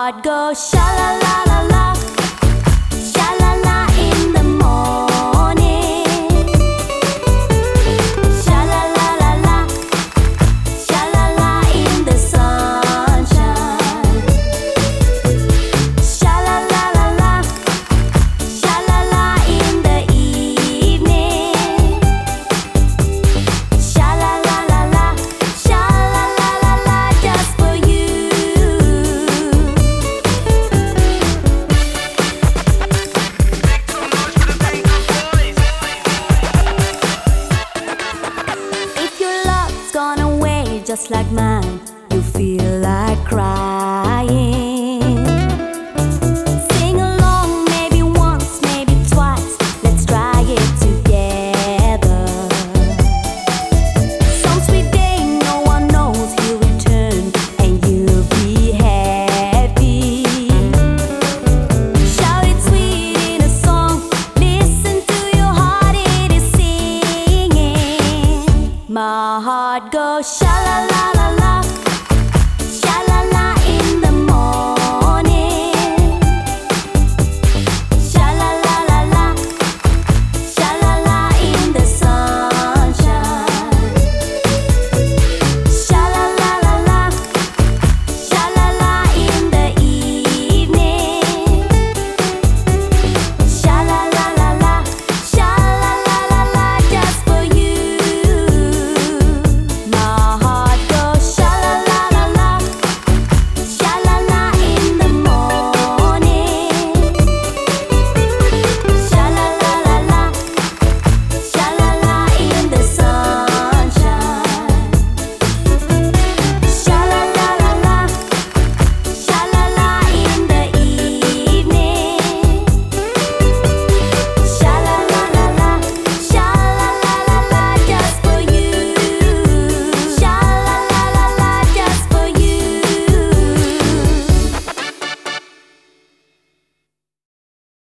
heart go sha la la la la, sha la la in the morning, sha la la la la, sha la la in the sunshine, sha la la la la, sha la la in the evening, sha la la la la, sha la la la la, just for you. If your love's gone away just like mine, you feel like crying.